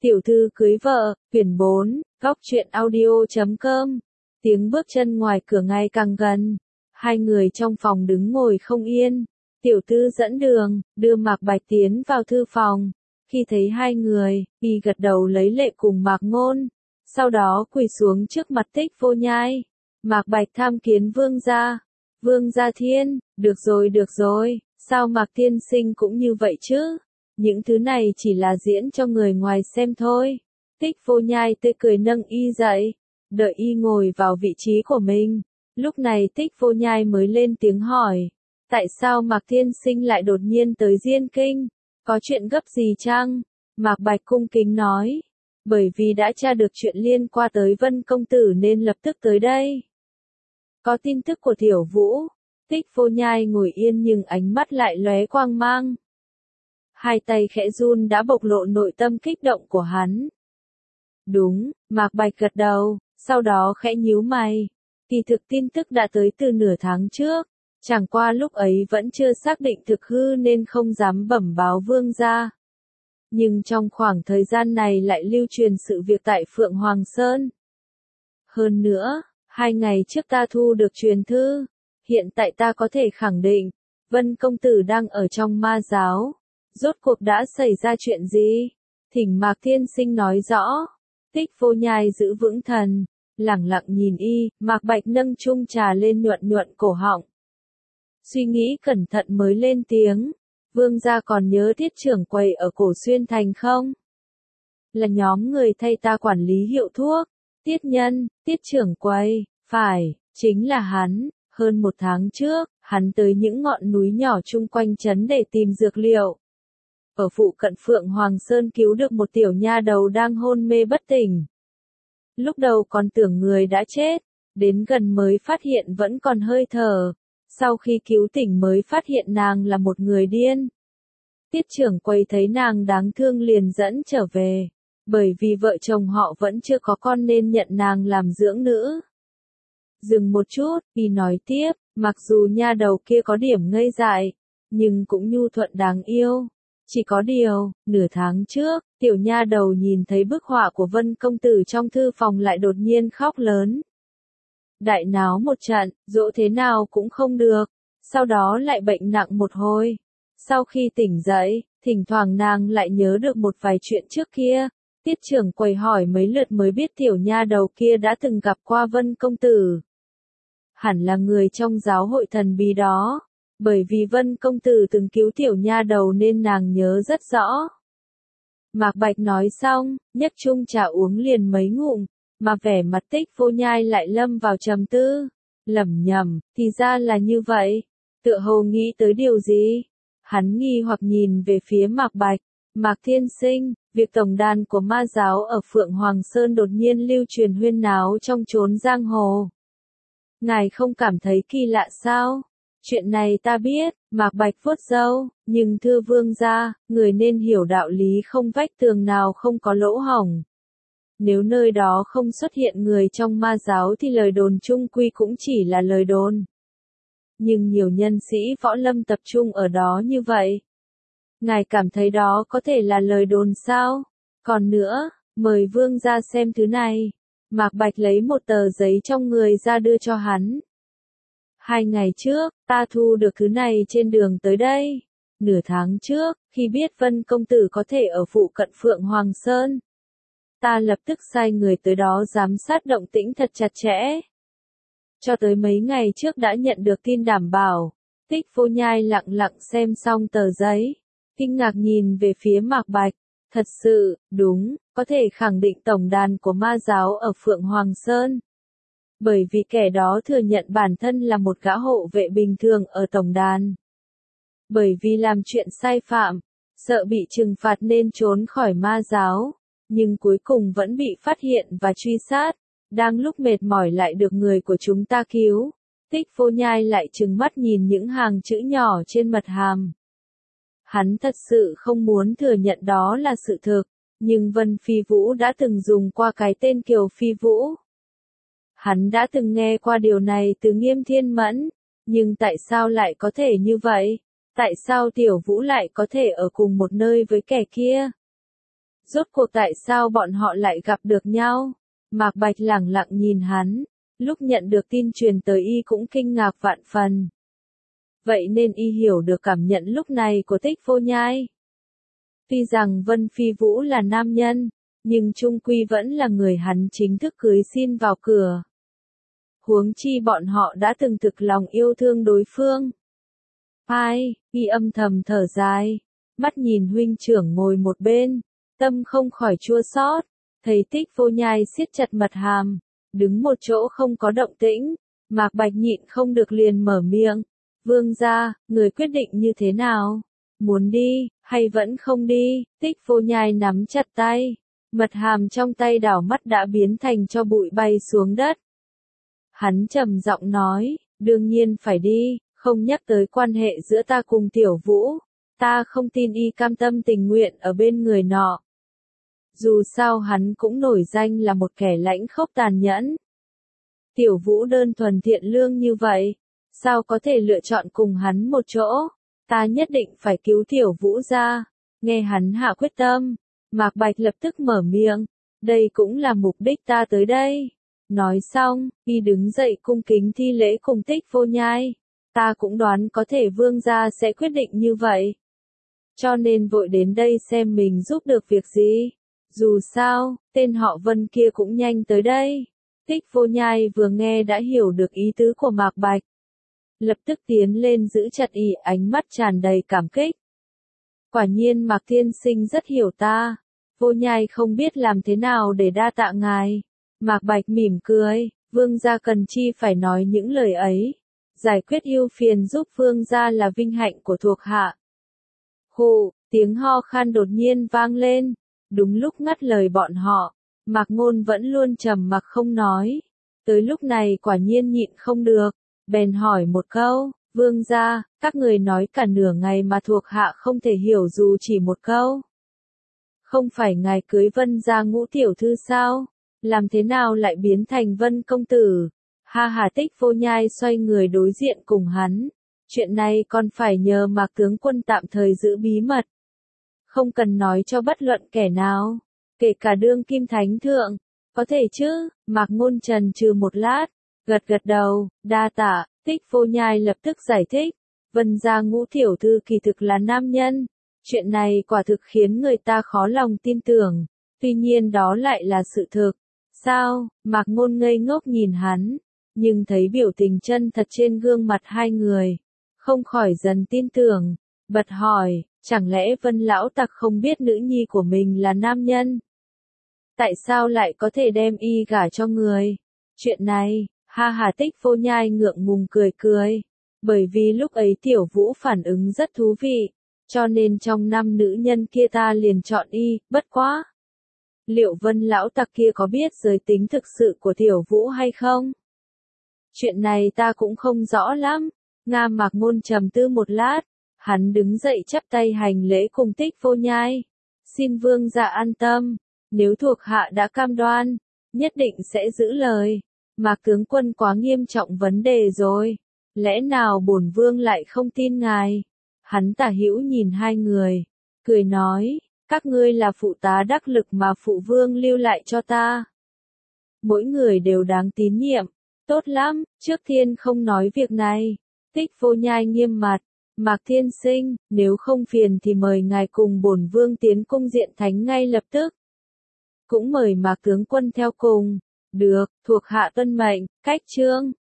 Tiểu thư cưới vợ, quyển 4, góc truyện audio.com. Tiếng bước chân ngoài cửa ngày càng gần. Hai người trong phòng đứng ngồi không yên. Tiểu thư dẫn đường, đưa Mạc Bạch tiến vào thư phòng. Khi thấy hai người, y gật đầu lấy lệ cùng Mạc Ngôn. Sau đó quỳ xuống trước mặt Tích Vô Nhai. Mạc Bạch tham kiến vương gia. Vương gia thiên, được rồi, sao Mạc tiên sinh cũng như vậy chứ? Những thứ này chỉ là diễn cho người ngoài xem thôi. Tích Vô Nhai tươi cười nâng y dậy, đợi y ngồi vào vị trí của mình. Lúc này Tích Vô Nhai mới lên tiếng hỏi, tại sao Mạc tiên sinh lại đột nhiên tới Diên Kinh? Có chuyện gấp gì chăng? Mạc Bạch cung kính nói, bởi vì đã tra được chuyện liên quan tới Vân công tử nên lập tức tới đây. Có tin tức của Tiểu Vũ. Tích Vô Nhai ngồi yên nhưng ánh mắt lại lóe quang mang. Hai tay khẽ run đã bộc lộ nội tâm kích động của hắn. Đúng, Mạc Bạch gật đầu, sau đó khẽ nhíu mày. Kỳ thực tin tức đã tới từ nửa tháng trước, chẳng qua lúc ấy vẫn chưa xác định thực hư nên không dám bẩm báo vương gia. Nhưng trong khoảng thời gian này lại lưu truyền sự việc tại Phượng Hoàng Sơn. Hơn nữa, 2 ngày trước ta thu được truyền thư, hiện tại ta có thể khẳng định, Vân công tử đang ở trong ma giáo. Rốt cuộc đã xảy ra chuyện gì? Thỉnh Mạc tiên sinh nói rõ. Tích Vô Nhai giữ vững thần, lẳng lặng nhìn y, Mạc Bạch nâng chung trà lên nhuận cổ họng. Suy nghĩ cẩn thận mới lên tiếng, vương gia còn nhớ Tiết trưởng quầy ở Cổ Xuyên Thành không? Là nhóm người thay ta quản lý hiệu thuốc. Tiết nhân, Tiết trưởng quầy, phải, chính là hắn. Hơn 1 tháng trước, hắn tới những ngọn núi nhỏ chung quanh trấn để tìm dược liệu. Ở phụ cận Phượng Hoàng Sơn cứu được một tiểu nha đầu đang hôn mê bất tỉnh. Lúc đầu còn tưởng người đã chết, đến gần mới phát hiện vẫn còn hơi thở. Sau khi cứu tỉnh mới phát hiện nàng là một người điên. Tiết trưởng quầy thấy nàng đáng thương liền dẫn trở về. Bởi vì vợ chồng họ vẫn chưa có con nên nhận nàng làm dưỡng nữ. Dừng một chút, y nói tiếp, mặc dù nha đầu kia có điểm ngây dại, nhưng cũng nhu thuận đáng yêu. Chỉ có điều, nửa tháng trước, tiểu nha đầu nhìn thấy bức họa của Vân công tử trong thư phòng lại đột nhiên khóc lớn. Đại náo một trận, dỗ thế nào cũng không được, sau đó lại bệnh nặng một hồi. Sau khi tỉnh dậy, thỉnh thoảng nàng lại nhớ được một vài chuyện trước kia. Tiết trưởng quầy hỏi mấy lượt mới biết tiểu nha đầu kia đã từng gặp qua Vân công tử. Hẳn là người trong giáo hội thần bí đó. Bởi vì Vân công tử từng cứu tiểu nha đầu nên nàng nhớ rất rõ. Mạc Bạch nói xong, nhấc chung trà uống liền mấy ngụm, mà vẻ mặt Tích Vô Nhai lại lâm vào trầm tư. Lẩm nhẩm, thì ra là như vậy. Tựa hồ nghĩ tới điều gì? Hắn nghi hoặc nhìn về phía Mạc Bạch. Mạc tiên sinh, việc tổng đàn của ma giáo ở Phượng Hoàng Sơn đột nhiên lưu truyền huyên náo trong chốn giang hồ. Ngài không cảm thấy kỳ lạ sao? Chuyện này ta biết, Mạc Bạch vuốt râu, nhưng thưa vương gia, người nên hiểu đạo lý không vách tường nào không có lỗ hổng. Nếu nơi đó không xuất hiện người trong ma giáo thì lời đồn chung quy cũng chỉ là lời đồn. Nhưng nhiều nhân sĩ võ lâm tập trung ở đó như vậy. Ngài cảm thấy đó có thể là lời đồn sao? Còn nữa, mời vương gia xem thứ này. Mạc Bạch lấy một tờ giấy trong người ra đưa cho hắn. 2 ngày trước, ta thu được thứ này trên đường tới đây. Nửa tháng trước, khi biết Vân công tử có thể ở phụ cận Phượng Hoàng Sơn, ta lập tức sai người tới đó giám sát động tĩnh thật chặt chẽ. Cho tới mấy ngày trước đã nhận được tin đảm bảo. Tích Vô Nhai lặng lặng xem xong tờ giấy, kinh ngạc nhìn về phía Mạc Bạch. Thật sự, đúng, có thể khẳng định tổng đàn của ma giáo ở Phượng Hoàng Sơn. Bởi vì kẻ đó thừa nhận bản thân là một gã hộ vệ bình thường ở tổng đàn. Bởi vì làm chuyện sai phạm, sợ bị trừng phạt nên trốn khỏi ma giáo, nhưng cuối cùng vẫn bị phát hiện và truy sát. Đang lúc mệt mỏi lại được người của chúng ta cứu. Tích Vô Nhai lại trừng mắt nhìn những hàng chữ nhỏ trên mật hàm. Hắn thật sự không muốn thừa nhận đó là sự thực, nhưng Vân Phi Vũ đã từng dùng qua cái tên Kiều Phi Vũ. Hắn đã từng nghe qua điều này từ Nghiêm Thiên Mẫn, nhưng tại sao lại có thể như vậy? Tại sao Tiểu Vũ lại có thể ở cùng một nơi với kẻ kia? Rốt cuộc tại sao bọn họ lại gặp được nhau? Mạc Bạch lẳng lặng nhìn hắn, lúc nhận được tin truyền tới y cũng kinh ngạc vạn phần. Vậy nên y hiểu được cảm nhận lúc này của Tích Vô Nhai. Tuy rằng Vân Phi Vũ là nam nhân, nhưng chung quy vẫn là người hắn chính thức cưới xin vào cửa. Huống chi bọn họ đã từng thực lòng yêu thương đối phương. Ai, y âm thầm thở dài, mắt nhìn huynh trưởng ngồi một bên, tâm không khỏi chua xót, thấy Tích Vô Nhai siết chặt mật hàm, đứng một chỗ không có động tĩnh, Mạc Bạch nhịn không được liền mở miệng, vương gia, người quyết định như thế nào? Muốn đi, hay vẫn không đi? Tích Vô Nhai nắm chặt tay, mật hàm trong tay đảo mắt đã biến thành cho bụi bay xuống đất. Hắn trầm giọng nói, đương nhiên phải đi, không nhắc tới quan hệ giữa ta cùng Tiểu Vũ, ta không tin y cam tâm tình nguyện ở bên người nọ. Dù sao hắn cũng nổi danh là một kẻ lãnh khốc tàn nhẫn. Tiểu Vũ đơn thuần thiện lương như vậy, sao có thể lựa chọn cùng hắn một chỗ? Ta nhất định phải cứu Tiểu Vũ ra. Nghe hắn hạ quyết tâm, Mạc Bạch lập tức mở miệng, đây cũng là mục đích ta tới đây. Nói xong, y đứng dậy cung kính thi lễ cùng Tích Vô Nhai. Ta cũng đoán có thể vương gia sẽ quyết định như vậy. Cho nên vội đến đây xem mình giúp được việc gì. Dù sao, tên họ Vân kia cũng nhanh tới đây. Tích Vô Nhai vừa nghe đã hiểu được ý tứ của Mạc Bạch. Lập tức tiến lên giữ chặt y, ánh mắt tràn đầy cảm kích. Quả nhiên Mạc Tiên Sinh rất hiểu ta. Vô Nhai không biết làm thế nào để đa tạ ngài. Mạc Bạch mỉm cười, vương gia cần chi phải nói những lời ấy. Giải quyết ưu phiền giúp vương gia là vinh hạnh của thuộc hạ. Hù, tiếng ho khan đột nhiên vang lên. Đúng lúc ngắt lời bọn họ, Mạc Ngôn vẫn luôn trầm mặc không nói. Tới lúc này quả nhiên nhịn không được, bèn hỏi một câu, vương gia, các người nói cả nửa ngày mà thuộc hạ không thể hiểu dù chỉ một câu. Không phải ngài cưới Vân gia Ngũ tiểu thư sao? Làm thế nào lại biến thành Vân công tử? Ha hà. Tích Vô Nhai xoay người đối diện cùng hắn. Chuyện này còn phải nhờ Mạc tướng quân tạm thời giữ bí mật. Không cần nói cho bất luận kẻ nào, kể cả đương kim thánh thượng. Có thể chứ? Mạc Ngôn chần chừ một lát, gật gật đầu, đa tạ. Tích Vô Nhai lập tức giải thích, Vân gia Ngũ tiểu thư kỳ thực là nam nhân. Chuyện này quả thực khiến người ta khó lòng tin tưởng, tuy nhiên đó lại là sự thực. Sao? Mạc Ngôn ngây ngốc nhìn hắn, nhưng thấy biểu tình chân thật trên gương mặt hai người, không khỏi dần tin tưởng, bật hỏi, chẳng lẽ Vân lão tặc không biết nữ nhi của mình là nam nhân? Tại sao lại có thể đem y gả cho người? Chuyện này, ha hà. Tích Vô Nhai ngượng ngùng cười cười, bởi vì lúc ấy Tiểu Vũ phản ứng rất thú vị, cho nên trong 5 nữ nhân kia ta liền chọn y, bất quá. Liệu Vân lão tặc kia có biết giới tính thực sự của Tiểu Vũ hay không? Chuyện này ta cũng không rõ lắm. Nga. Mạc Ngôn trầm tư một lát, hắn đứng dậy chắp tay hành lễ cùng Tích Vô Nhai. Xin vương gia an tâm, nếu thuộc hạ đã cam đoan, nhất định sẽ giữ lời. Mạc tướng quân quá nghiêm trọng vấn đề rồi, lẽ nào bổn vương lại không tin ngài? Hắn tả hữu nhìn hai người, cười nói, các ngươi là phụ tá đắc lực mà phụ vương lưu lại cho ta. Mỗi người đều đáng tín nhiệm, tốt lắm, trước tiên không nói việc này. Tích Vô Nhai nghiêm mặt, Mạc tiên sinh, nếu không phiền thì mời ngài cùng bổn vương tiến cung diện thánh ngay lập tức. Cũng mời Mạc tướng quân theo cùng. Được, thuộc hạ tuân mệnh. Cách chương